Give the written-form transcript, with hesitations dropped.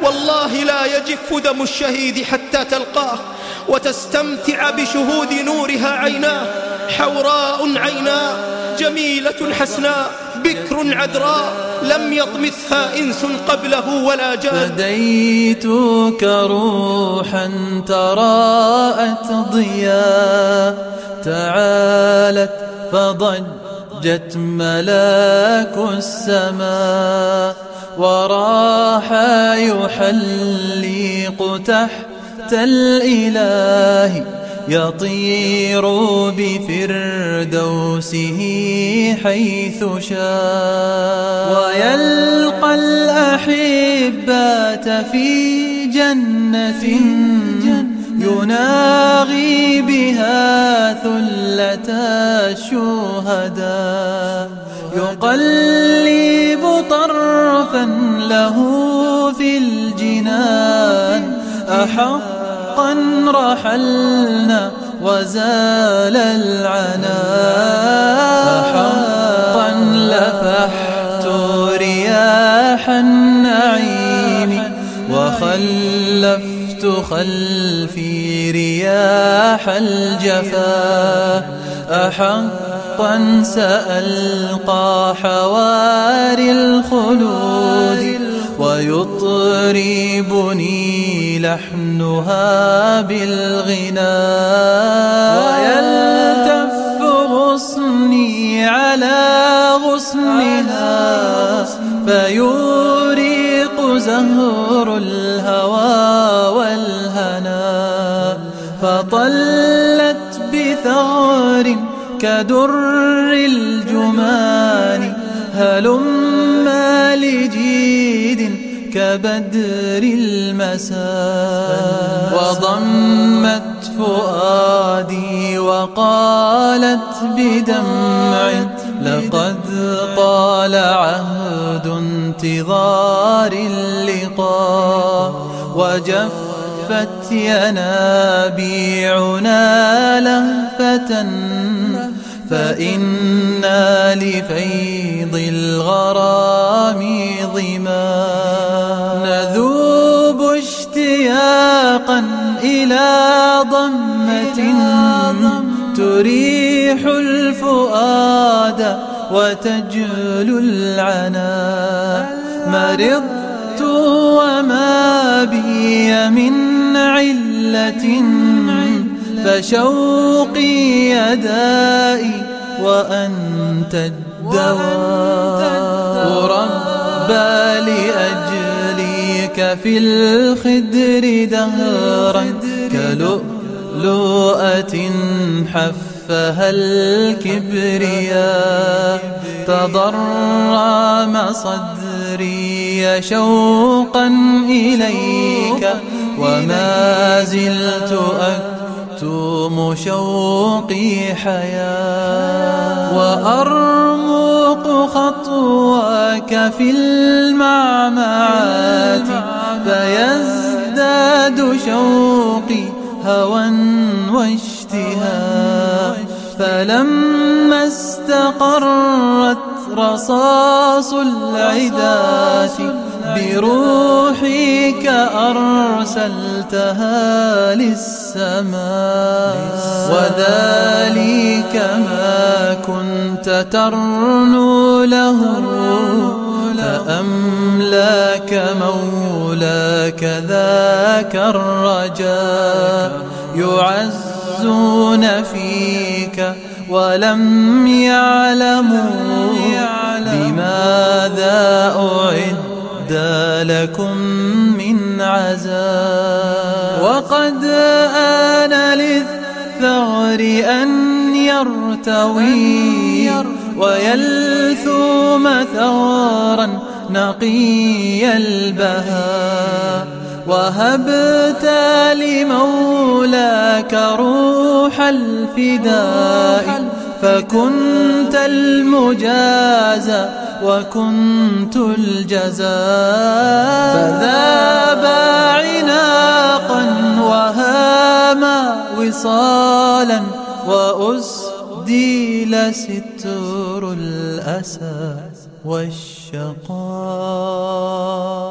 والله لا يجف دم الشهيد حتى تلقاه وتستمتع بشهود نورها عيناه. حوراء عيناه جميلة حسناء بكر عذراء لم يطمثها إنس قبله ولا جان. فديتك روحا تراءت ضياء تعالت فضجت ملاك السماء وراح يحلق تحت الإله يطير بفردوسه حيث شاء ويلقى الأحبة في جنة يناغي بها ثلة الشهداء يقلب طرفا له في الجنان أحقا رحلنا وزال العناء أحقا لفحت رياح النعيم وخلفت خلفي رياح الجفا أحقا سألقى حواري الخلود ويطربني لحنها بالغناء ويلتف غصني على غصنها فيوريق زهر الهوى والهنا فطلت بثغر كدر الجمان هلما لجيد كبدر المساء وضمت فؤادي وقالت بدمع لقد طال عهد انتظار اللقاء وجفت ينابيعنا لهفة فإنا لفيض الغرام ظما نذوب اشتياقا إلى ضمة تريح الفؤاد وتجلو العنا مرضت وما بي من علة فشوقي يدائي وأنت الدواء ربى لأجليك في الخدر دهرا كلؤلؤة حفها الكبرياء تضرم صدري شوقا إليك وما زلت أكتم شوقي حياة وأرمق خطواك في المعمعات فيزداد شوقي هوى واشتهاء فلما استقرت رصاص العداة بروحك أرسلتها للسماء وذلك ما كنت ترنو له فأملاك مولاك ذاك الرجاء يعزون فيك ولم يعلموا بماذا أعد لكم من عذاب وقد آن للثغر أن يرتوي ويلثوم ثغرا نقي البهاء وهبت لمولاك روح الفداء فكنت المجازى وكنت الجزاء فذاب عناقا وهاما وصالا وأسديل ستر الأسى والشقاء